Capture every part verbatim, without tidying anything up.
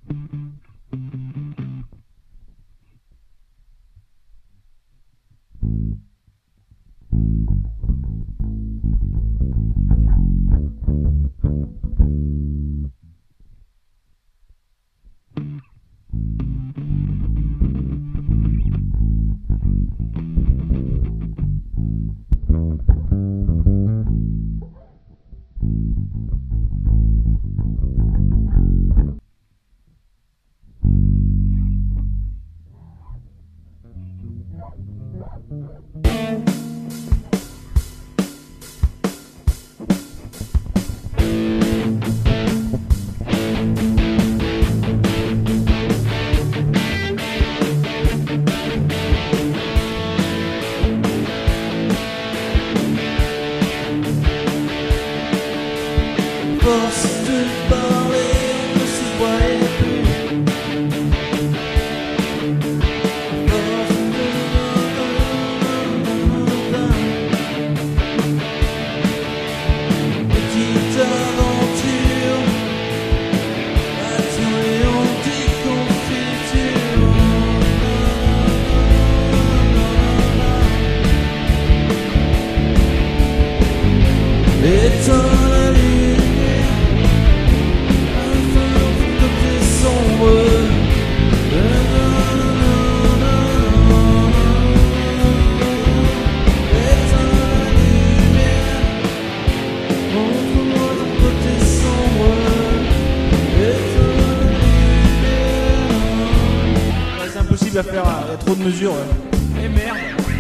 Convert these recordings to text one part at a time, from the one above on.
Force de parler, on ne se voyait plus. Force de petite aventure, attention des confitures. Éteins la lumière, afin de tes sombres. Éteins la lumière, montre-moi ton côté sombre. Éteins la lumière. Ouais, c'est impossible à faire, il y a trop de mesures. Ouais. Et merde.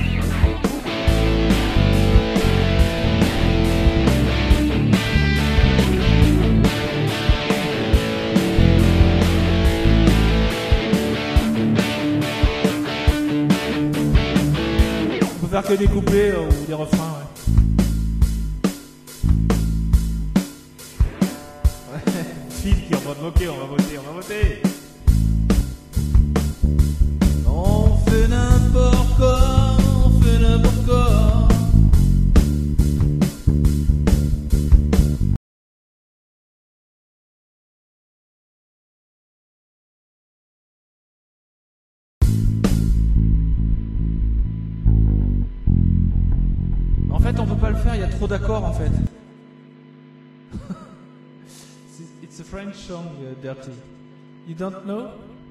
On peut faire que des couplets euh, ou des refrains, ouais. Ouais. Phil qui est en mode ok, on va voter, on va voter. On fait n'importe quoi, on fait n'importe quoi. En fait, on peut pas le faire, il y a trop d'accords en fait. It's a French song, uh, Dirty. You don't know?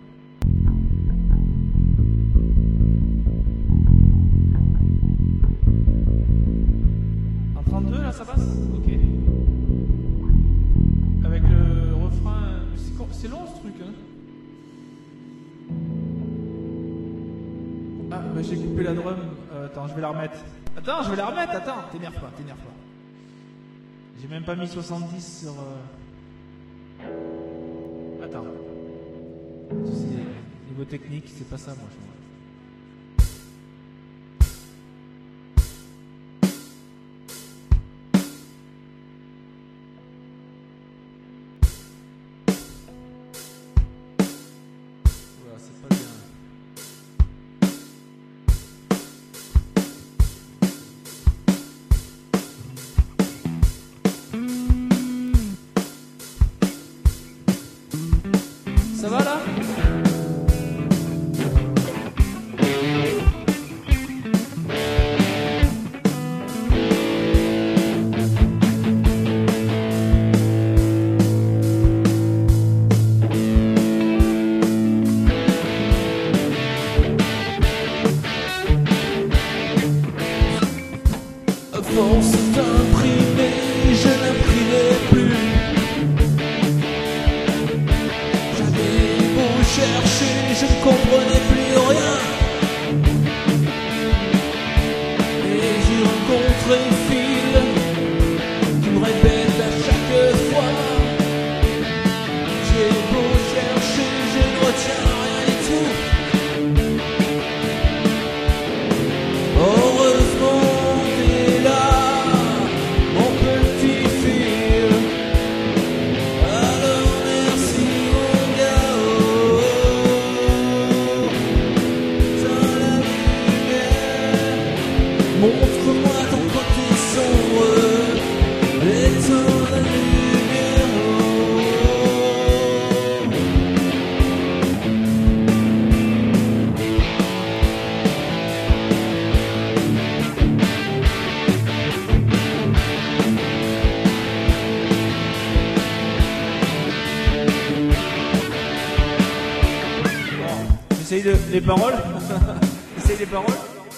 En trente-deux là, ça passe? Ok. Avec le refrain. C'est con- C'est long ce truc, hein? Ah, bah j'ai coupé la drum. Euh, attends, je vais la remettre. Attends, je vais la remettre, attends, t'énerve pas, t'énerve pas. J'ai même pas mis soixante-dix sur... Euh... Attends. C'est... Niveau technique, c'est pas ça, moi, je vois. Voilà, c'est pas bien. Ça va là? Essaye de... les paroles. Essaye les paroles.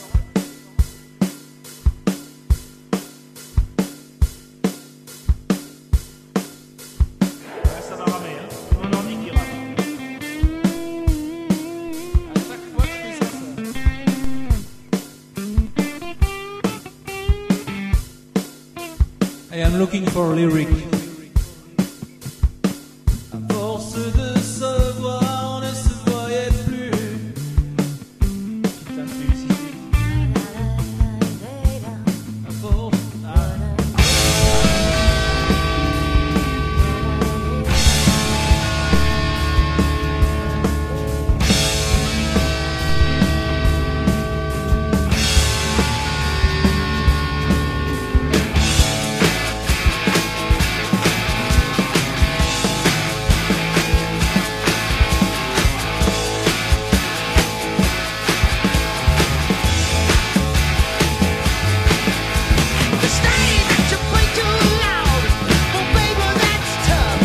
Ouais, ça va ramer, hein. Mon ordi qui rame. À chaque fois que je fais ça, ça... I am looking for a lyric. À force de se voir, on ne se voyait plus. Putain de publicité. À force... Ah. The stain that you play too loud, well, baby, that's tough.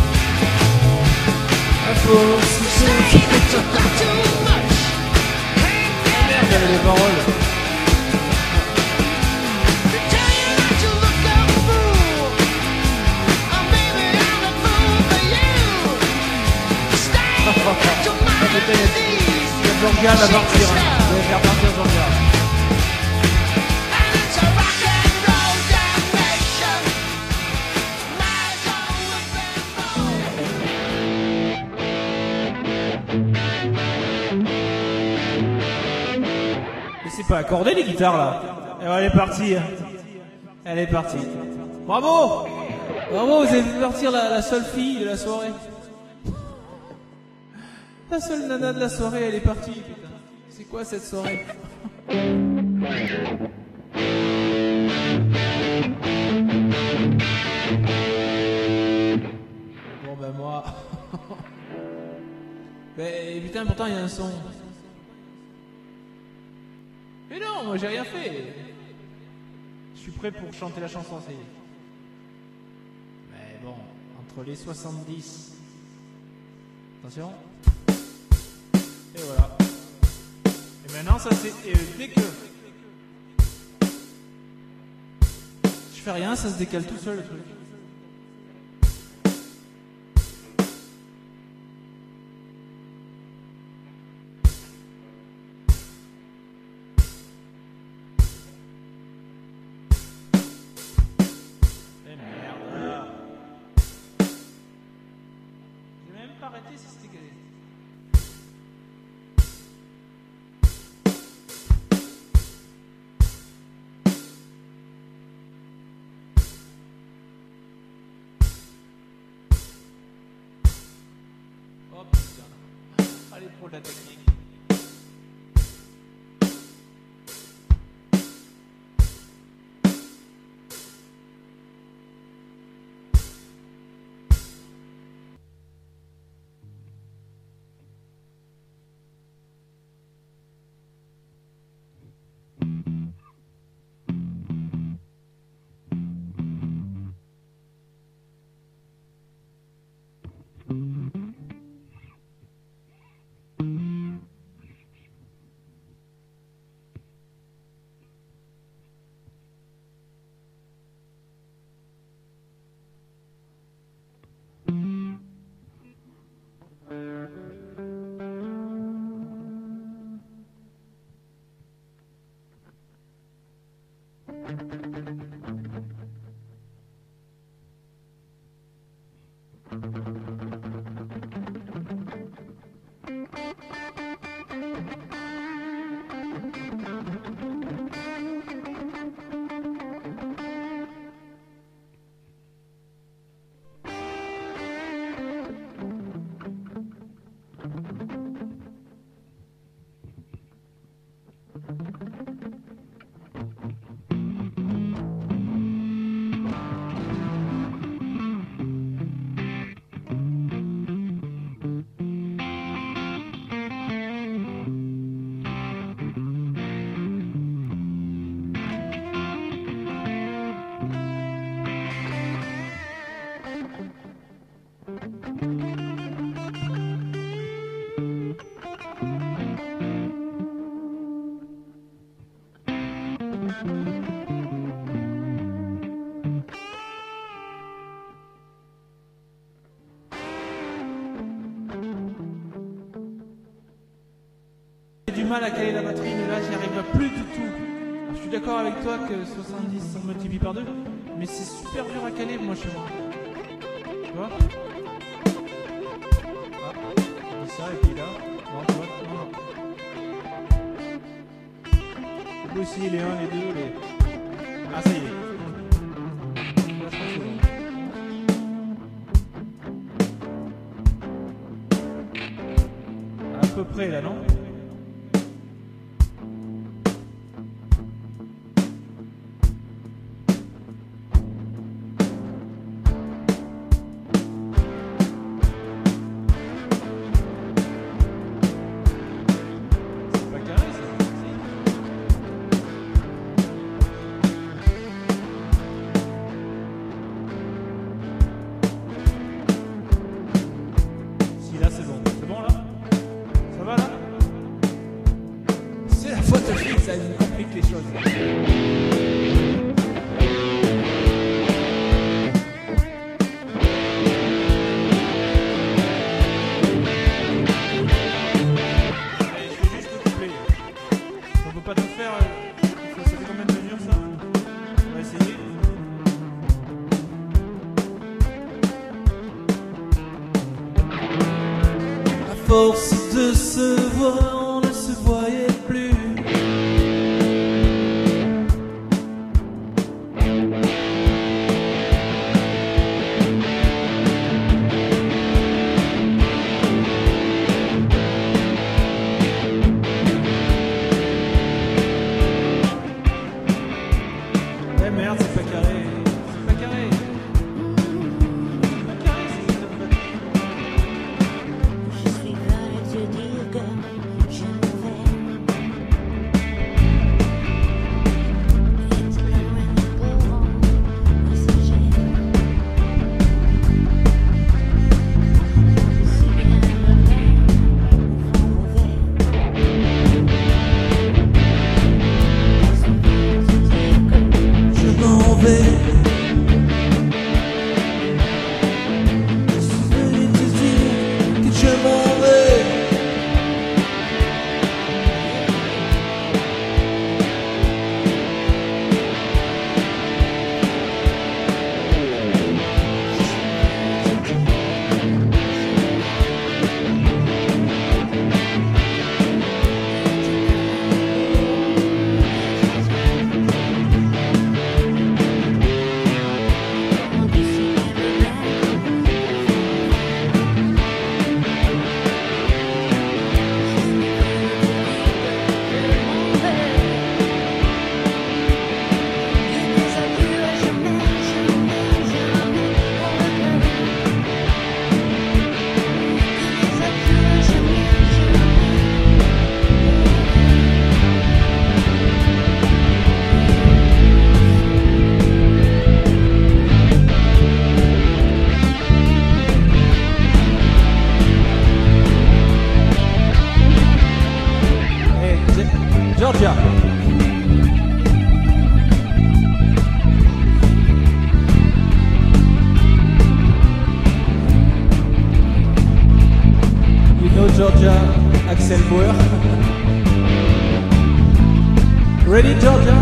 À force The stain that you got too much, ain't Merde, that j'avais les paroles. to tell you that you look a fool? Oh, baby, I'm a fool for you. The stain that you mind putain, il y a- disease, Il y a Jean-Gall à partir. hein. Je vais faire partir Jean-Gall. and it's a rock and roll damnation. Rise on with them all. Mais c'est pas accordé les guitares là. Et ouais, elle est partie. Elle est partie. Bravo. Bravo, vous avez fait partir la, la seule fille de la soirée. La seule nana de la soirée, elle est partie. Putain. C'est quoi cette soirée? Bon ben moi. Mais putain, pourtant il y a un son. Mais non, moi j'ai rien fait. Je suis prêt pour chanter la chanson, ça y est. Mais bon, entre les soixante-dix. Attention. Et voilà. Et maintenant, ça c'est. Et dès que. Je fais rien, ça se décale tout seul le truc. Eh merde. J'ai même pas arrêté si c'était galé. Oh putain. Allez, pro de la technique. du mal à caler la batterie, mais là, j'y arrive plus du tout. Alors, je suis d'accord avec toi que soixante-dix, ça se multiplie par deux, mais c'est super dur à caler, moi, chez moi. Tu vois? Ah, on dit ça, et puis là. Non, tu vois? Non, non. On peut essayer les un, les deux, les... Ah, ça y est. Là, je pense que c'est bon. À peu près, là, non? Ça nous complique les choses. Allez, je fais juste le couplet. On peut pas tout faire. Ça fait combien de mesures ça? On va essayer. À force de se voir, on ne se voyait plus. Eh merde, c'est pas carré. C'est pas carré. C'est pas carré, c'est putain de batterie. Je suis venue te dire que je m'en vais. Être loin du courant passager. Je suis bien mauvais ou mauvais. Je suis venue te dire que Je m'en vais. Je suis venu te dire que je m'en vais. Hey, Ge- Georgia. You know Georgia, Axel Bauer. Ready, Georgia?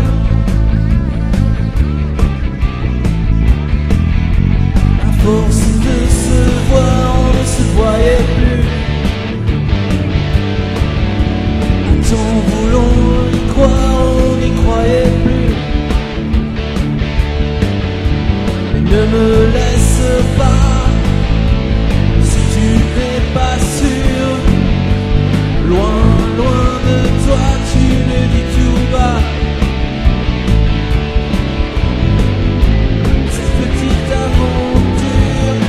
À force de se voir, on ne se voyait plus. Tant voulons y croire, on n'y croyait plus. Mais ne me laisse pas, si tu n'es pas sûr. Loin, loin de toi, tu le dis tout bas. Cette petite aventure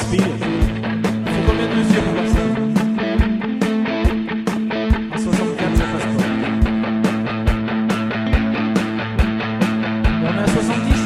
pile. Faut combien de mesures pour voir ça? En soixante-quatre, ça passe pas. Et on est à soixante-dix.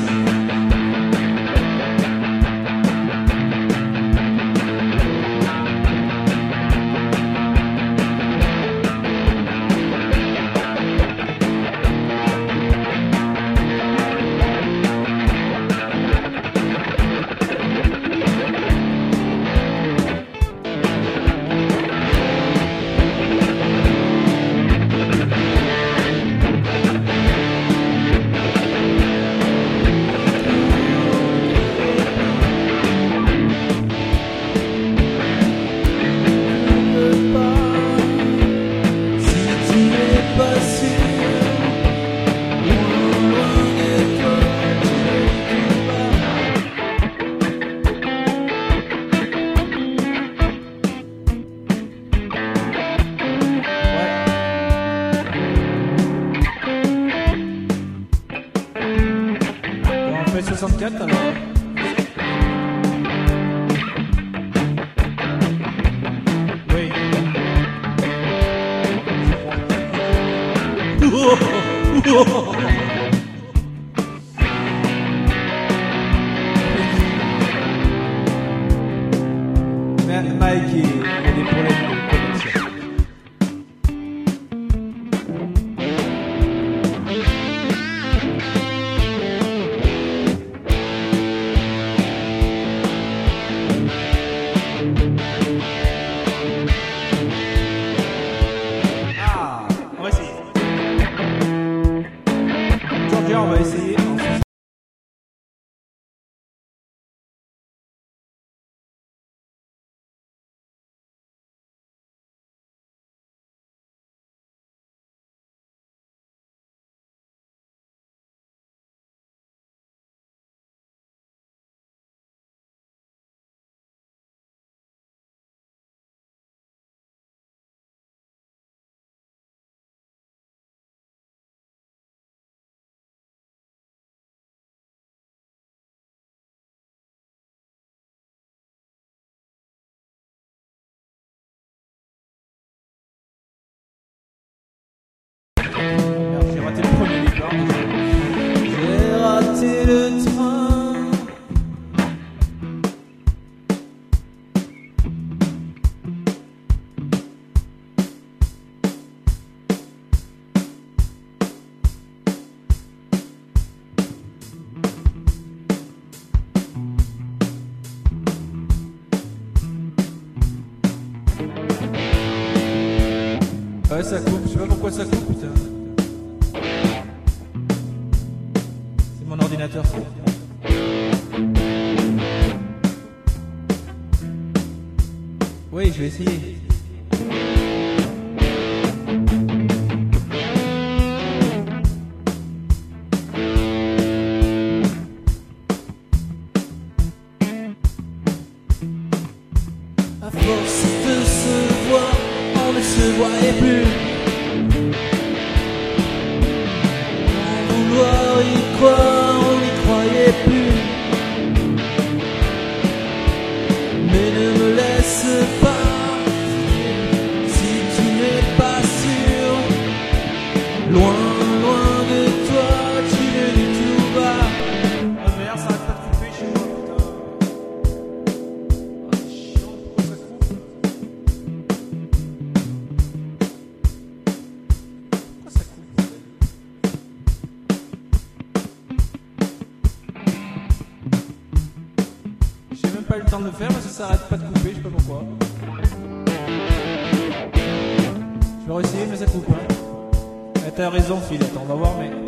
soixante-quatre alors. Oui. Mais Mike, il y a des problèmes de connexion. On va essayer. J'ai raté le premier départ. J'ai raté le train. Ouais, ça coupe, je sais pas pourquoi ça coupe, putain. C'est mon ordinateur, ça. Oui, je vais essayer. À force de se voir, on ne se voyait plus. Sans vouloir y croire, on n'y croyait plus. Mais ne me laisse pas, si tu n'es pas sûr. Loin, loin de toi, tu le dis tout bas. Ah merde, ça arrête pas de couper chez moi, putain. Ah, c'est chiant, pourquoi ça coupe? Pourquoi ça coupe, bordel? J'ai même pas eu le temps de le faire parce que ça arrête pas de couper, je sais pas pourquoi. Je vais essayer mais ça coupe, hein. Eh, t'as raison, Phil, attends, on va voir, mais...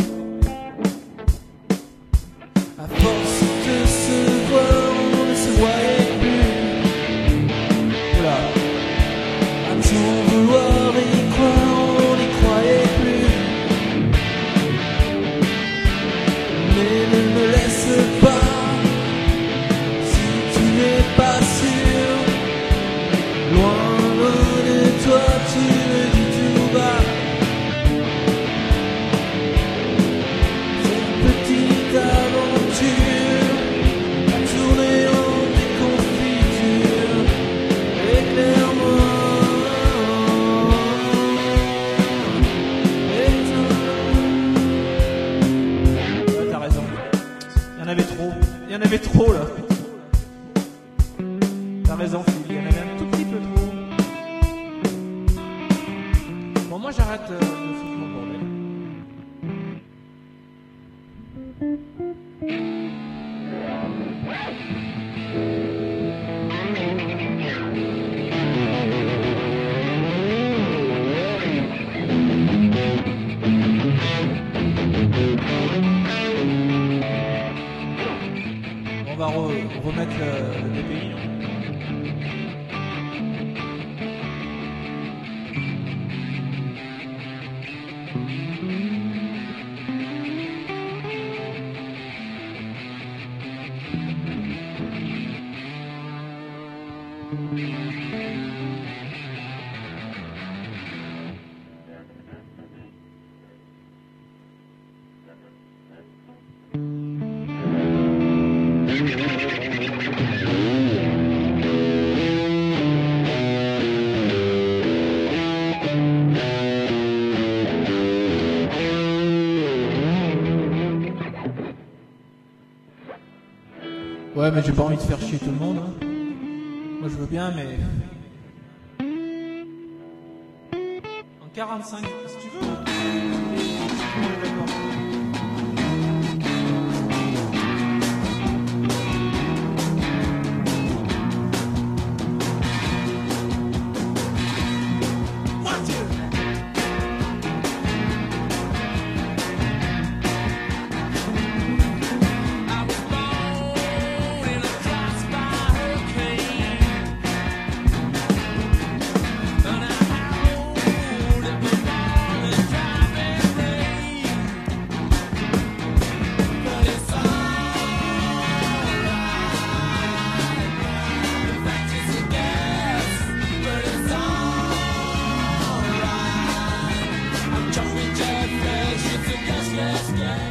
À force de se voir, on ne se voyait plus. Oula. Sans vouloir y croire, on n'y croyait plus. Mais ne me laisse pas, si tu n'es pas sûr. Loin, loin de toi, tu me dis tout bas. Cette petite aventure tourne trop là. T'as raison, Phil, il y en avait un tout petit peu trop. Bon, moi j'arrête euh, de foutre mon bordel. On va re- remettre le, le D P I. hein. Ouais, mais j'ai pas envie de faire chier tout le monde. hein. Moi je veux bien, mais. En quarante-cinq, si tu veux. hein. D'accord. I was born in a crossfire hurricane, and I howled at the ball and driving rain. But it's alright. The fact is a guess, but it's alright. I'm Johnny Jetfish, it's a guess, guess, guess.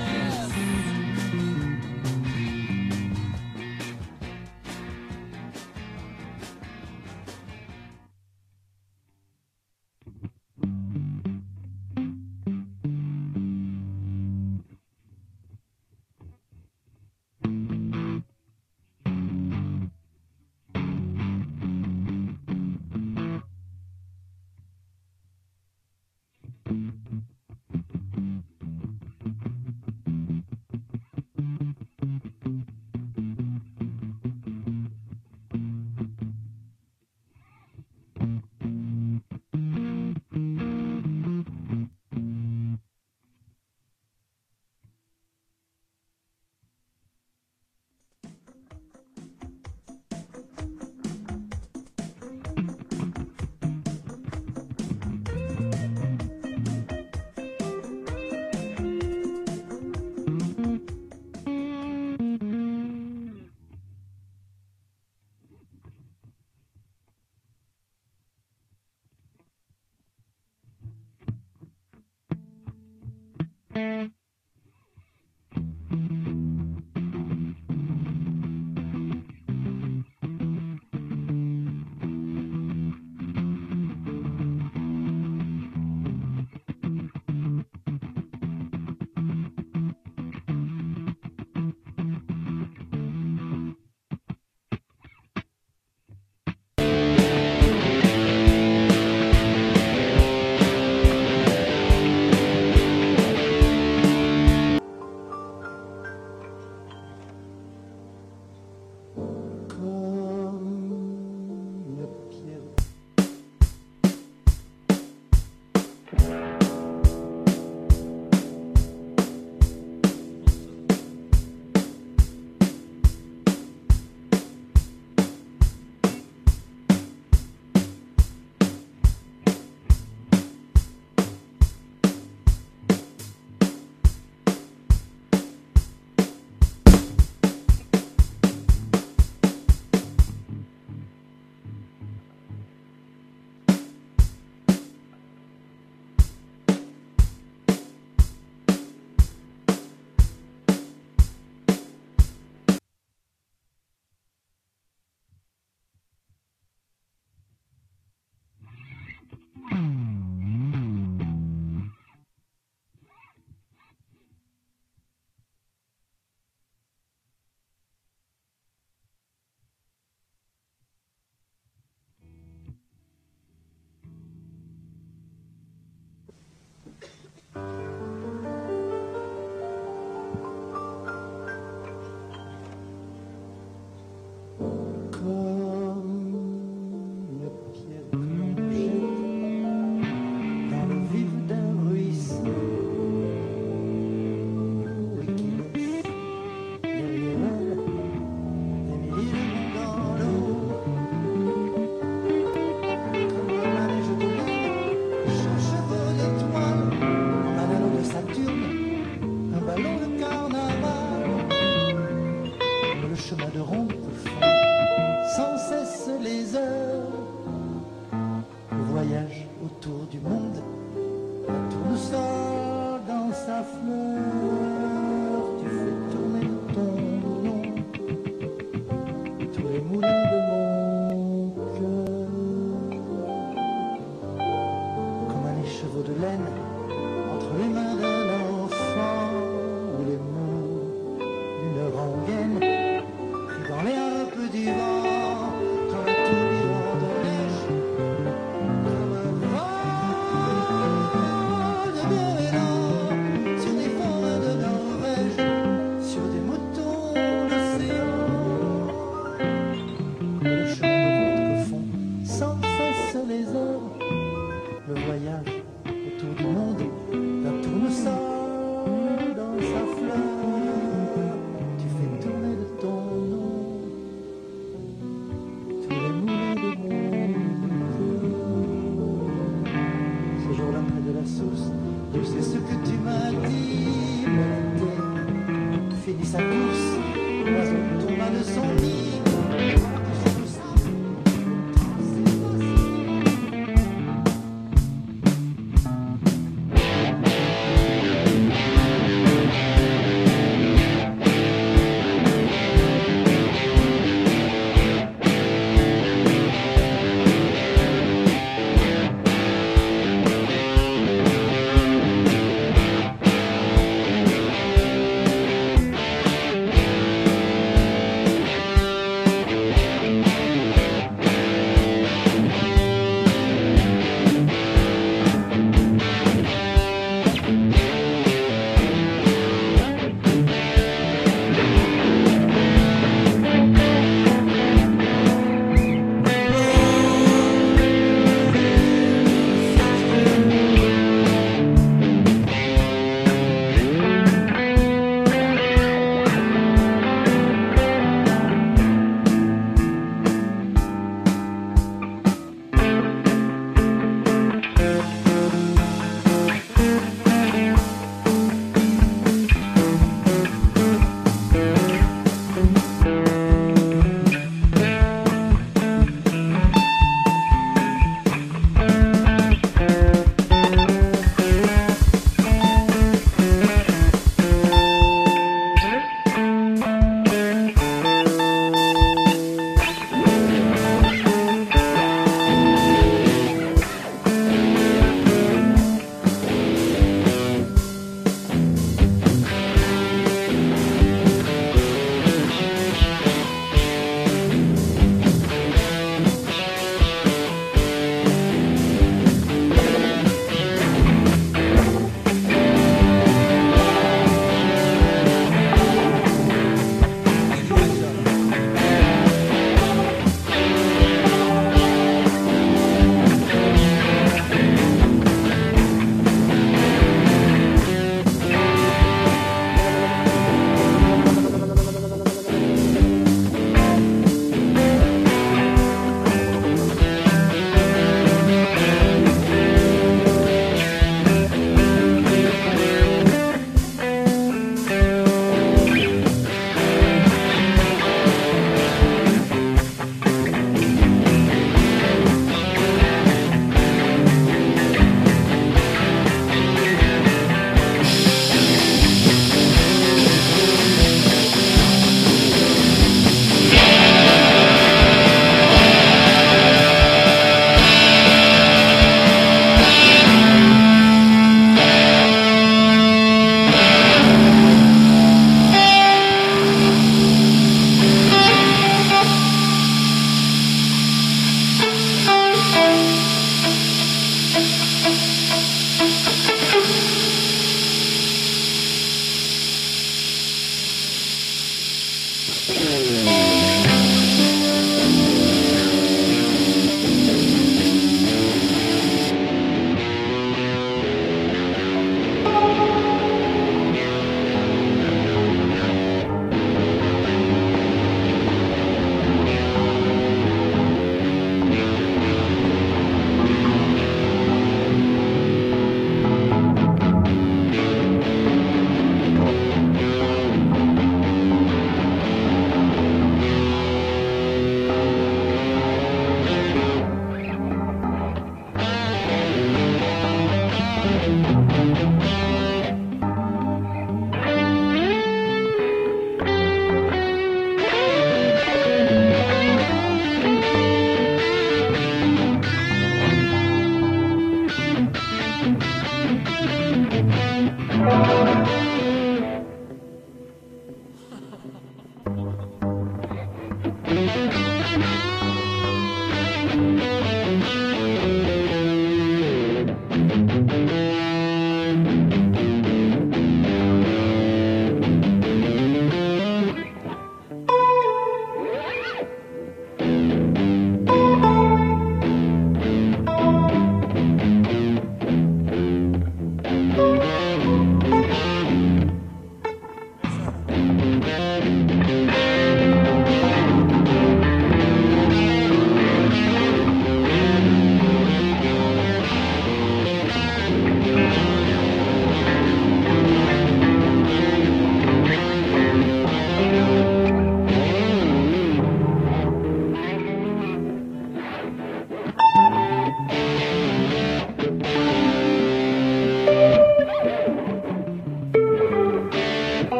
fleurs, tu fais tourner de ton nom tous les moulins de mon cœur. Comme un écheveau de laine entre les mains d'un enfant, ou les mots d'une rengaine pris dans les harpes du vent, comme un tourbillon de neige, comme un vent de goéland sur des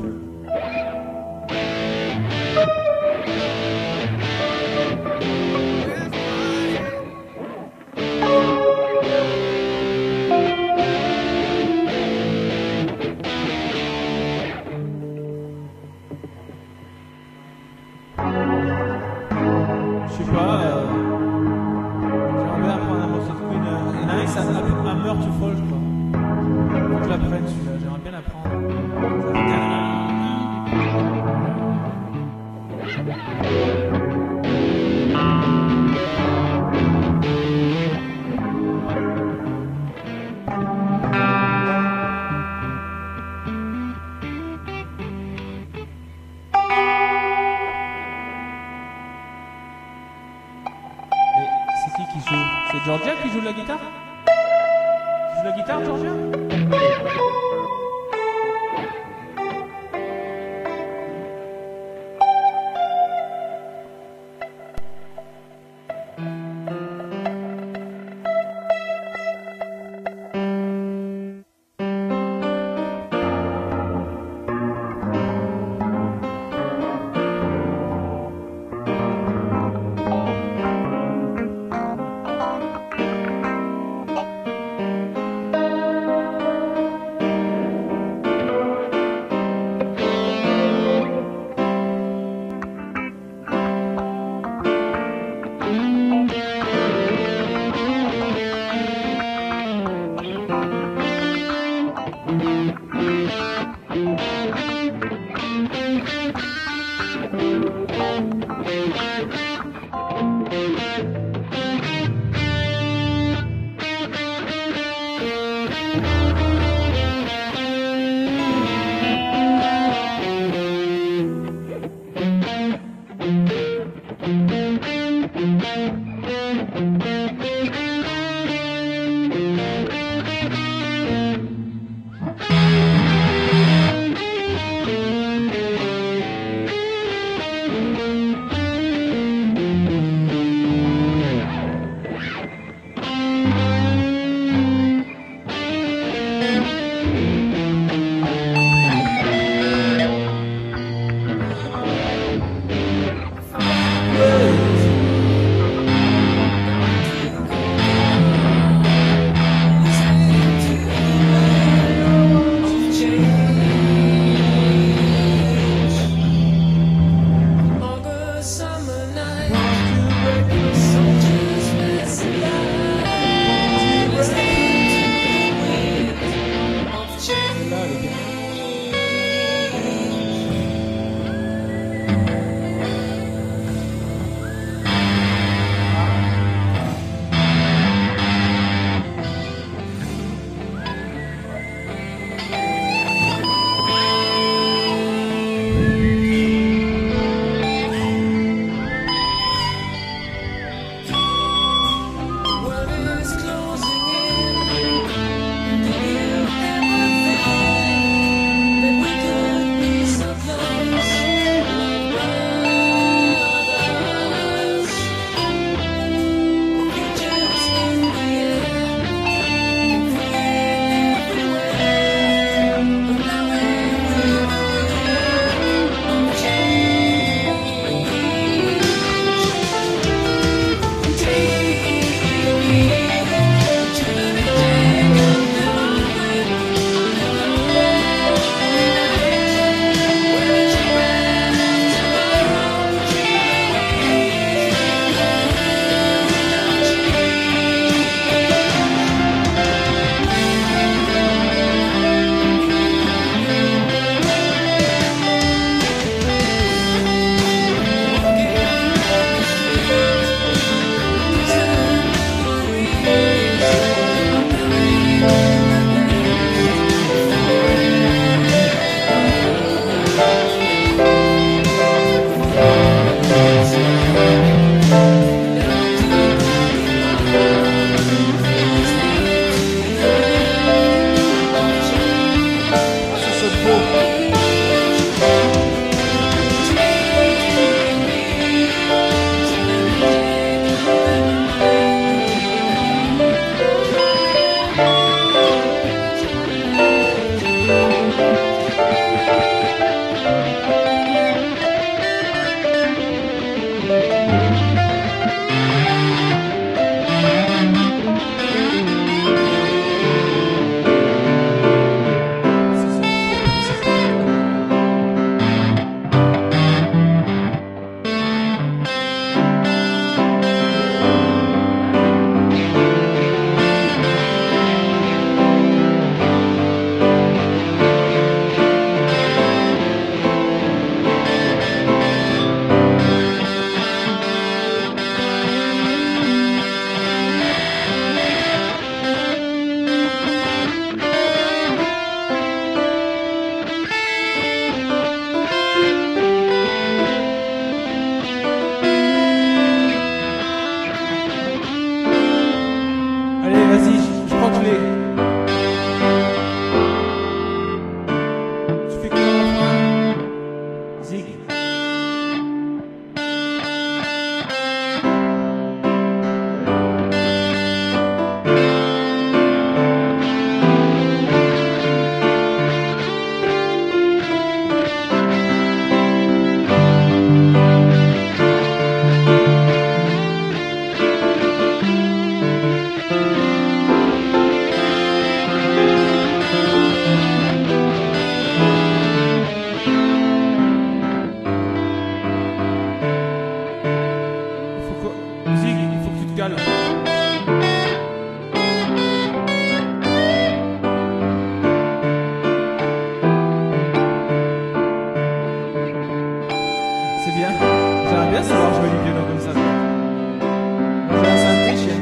Je sais pas. Euh... J'aimerais bien apprendre un morceau de Queen. euh, Il y en a un qui s'appelle Hammer to Fall, je crois. Faut que je l'apprenne celui-là, j'aimerais bien l'apprendre. Ça Mais c'est qui qui joue? C'est Georgia qui joue de la guitare? Tu joues de la guitare, Georgia?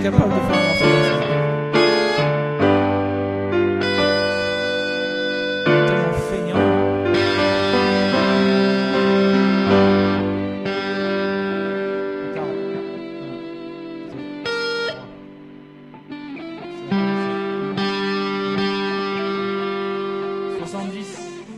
capable de faire un morceau comme ça. Tellement feignant. Attends. soixante-dix.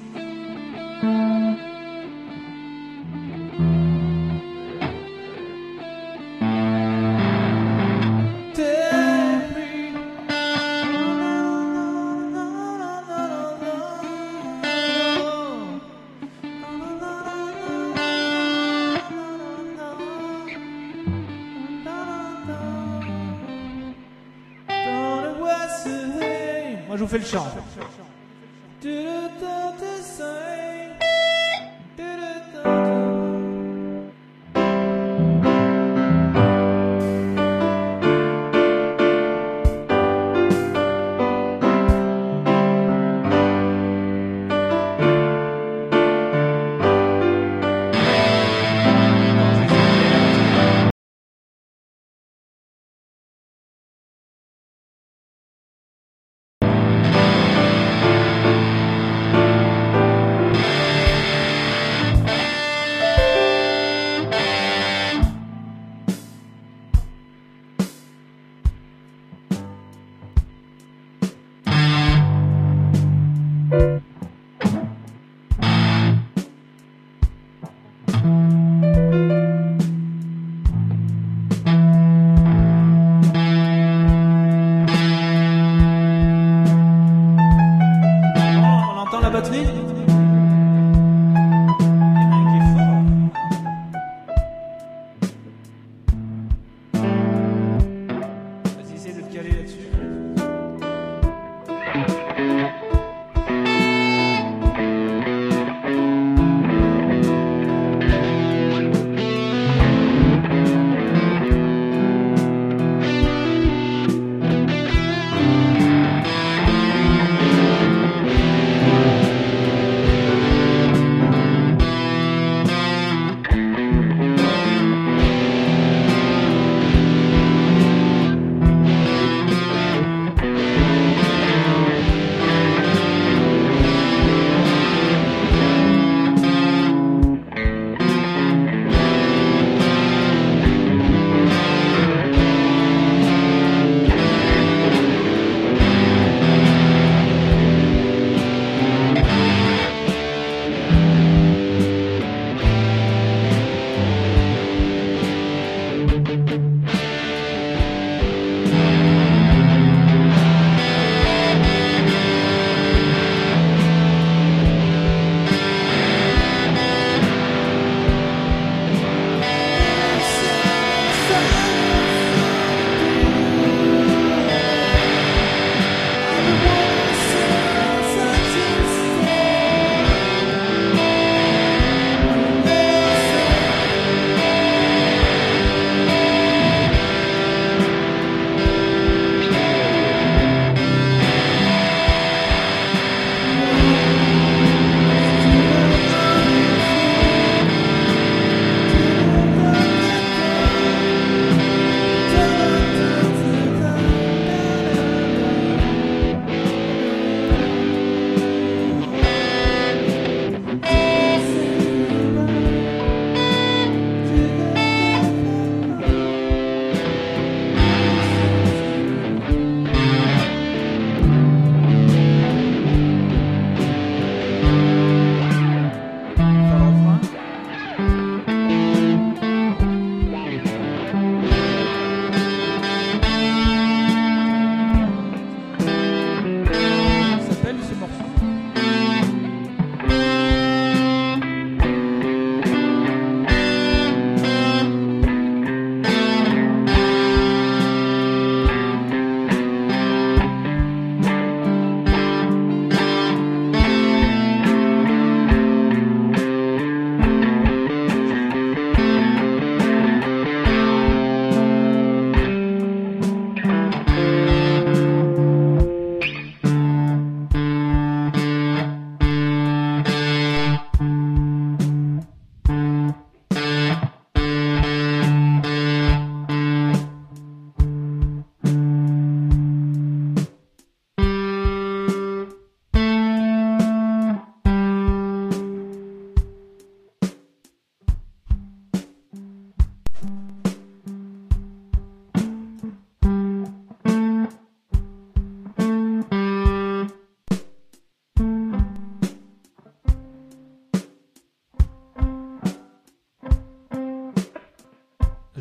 Moi je vous fais le chant.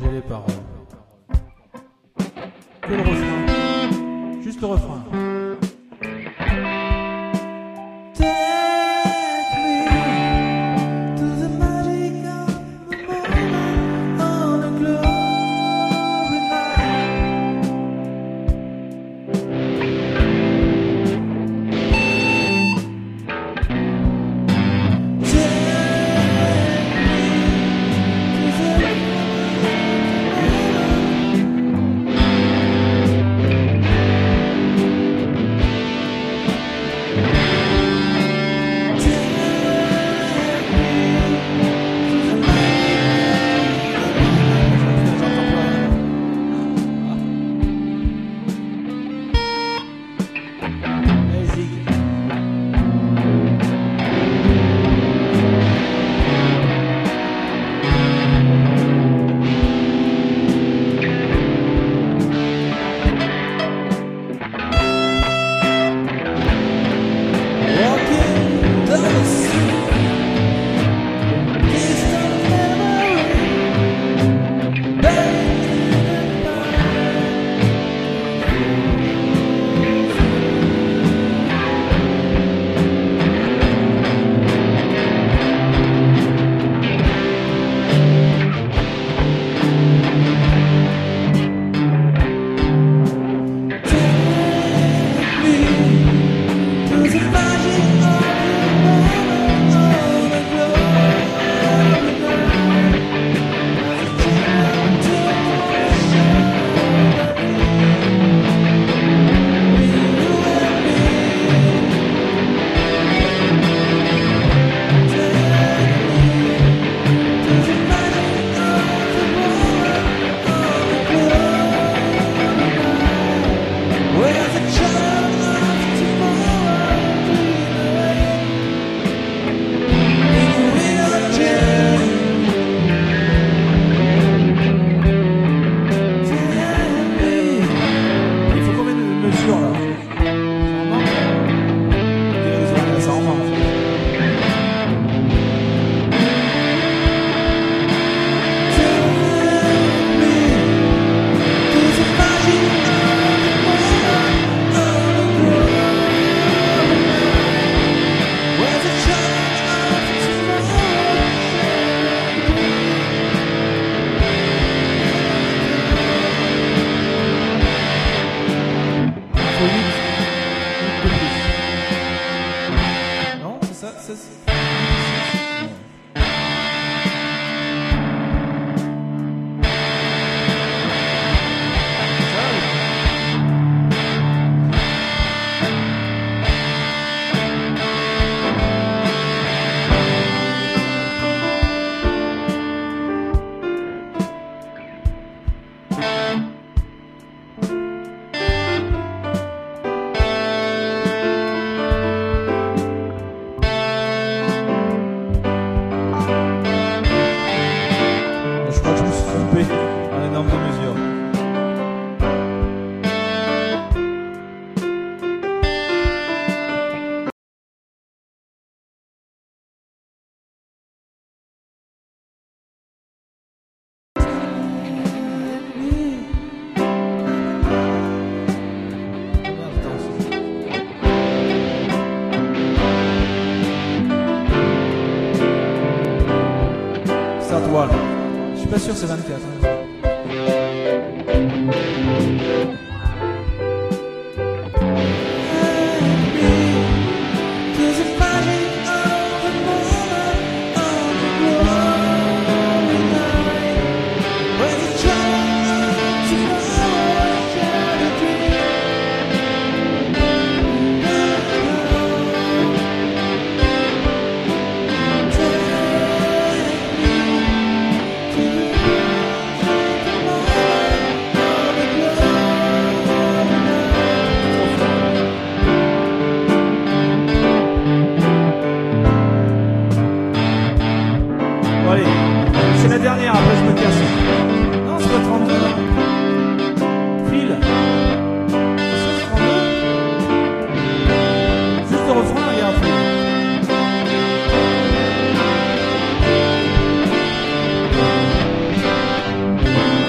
J'ai les paroles. Que le refrain. Juste le refrain. Take me to the magic of the moment on a glory night. Walking down the street, distant memory, buried in the Where's the child of tomorrow in wheelchair? Il faut combien de mesures là? Ça en manque? Désolé, ça en manque. Faut huit. huit de plus. Non, c'est ça, c'est ça. Je crois que je me suis trompé dans les normes de mesure. C'est à toi là. Je suis pas sûr c'est vingt-quatre. hein. Bon allez, c'est la dernière, après je me casse. Non, c'est pas trente-deux. File. C'est trente-deux. Juste le refrain, regarde. File.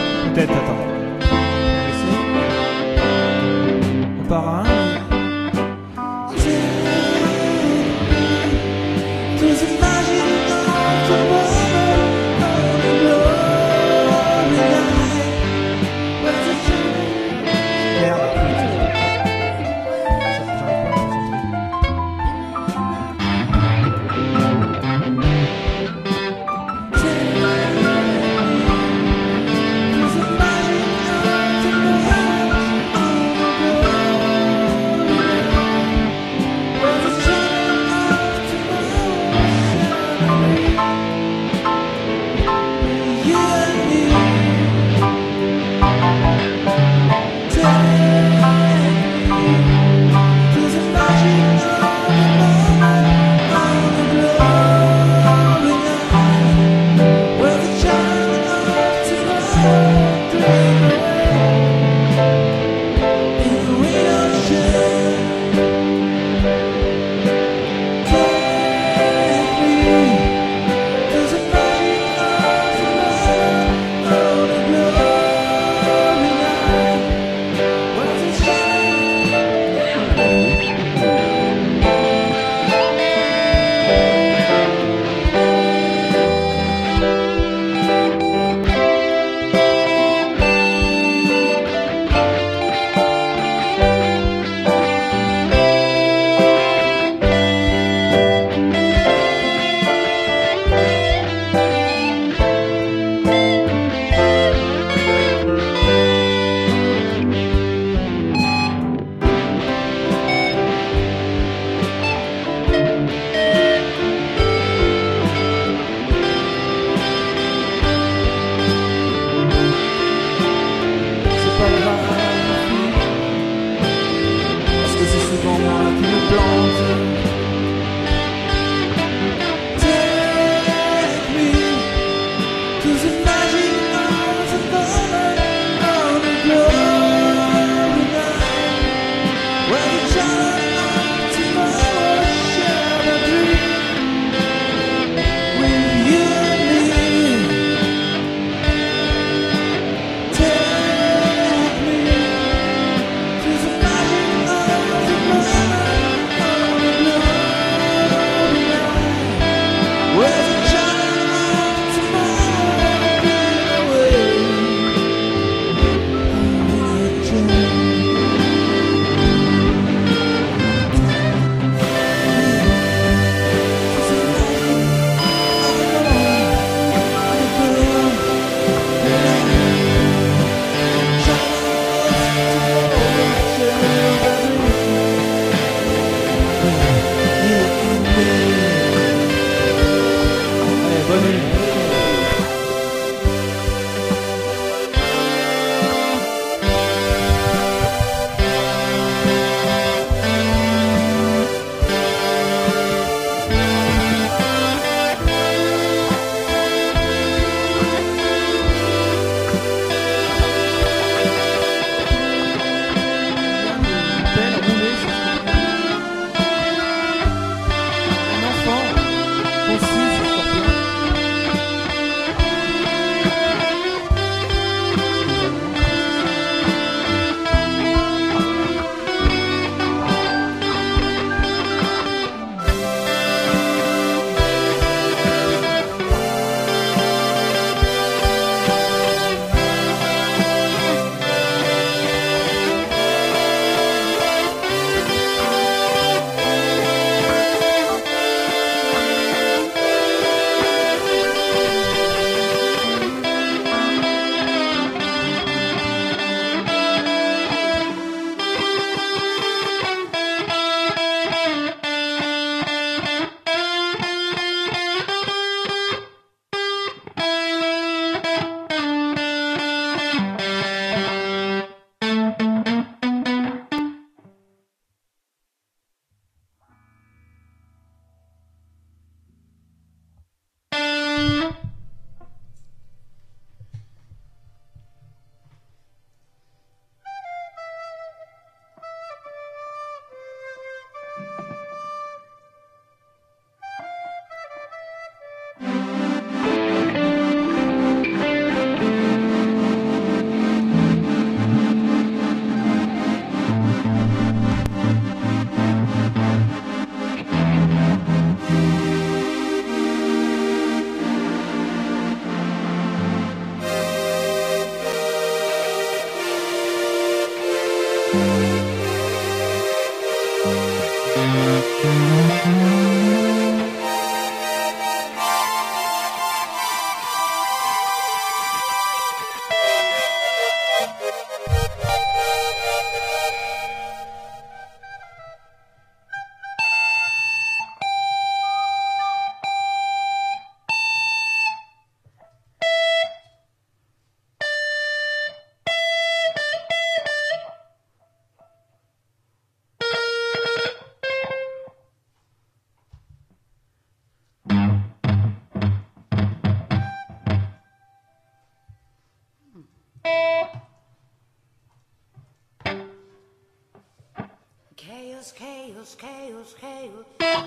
chaos, chaos, chaos, chaos.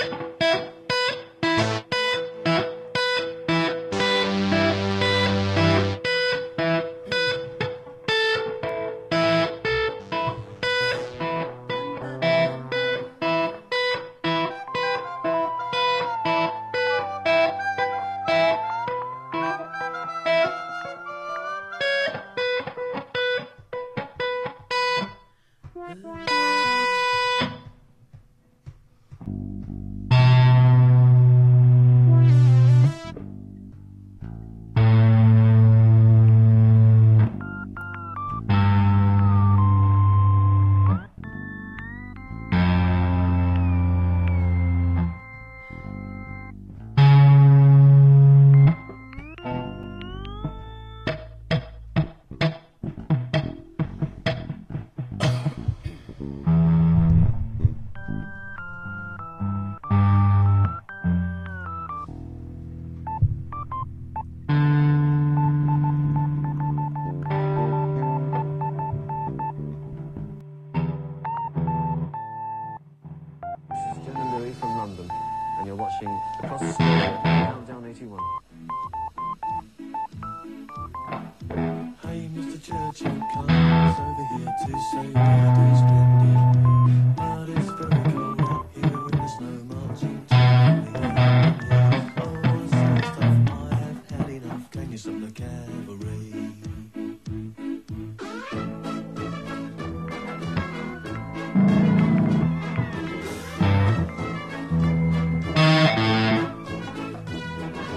Across the square, Countdown eighty-one. Hey, Mister Churchill comes over here to say that he's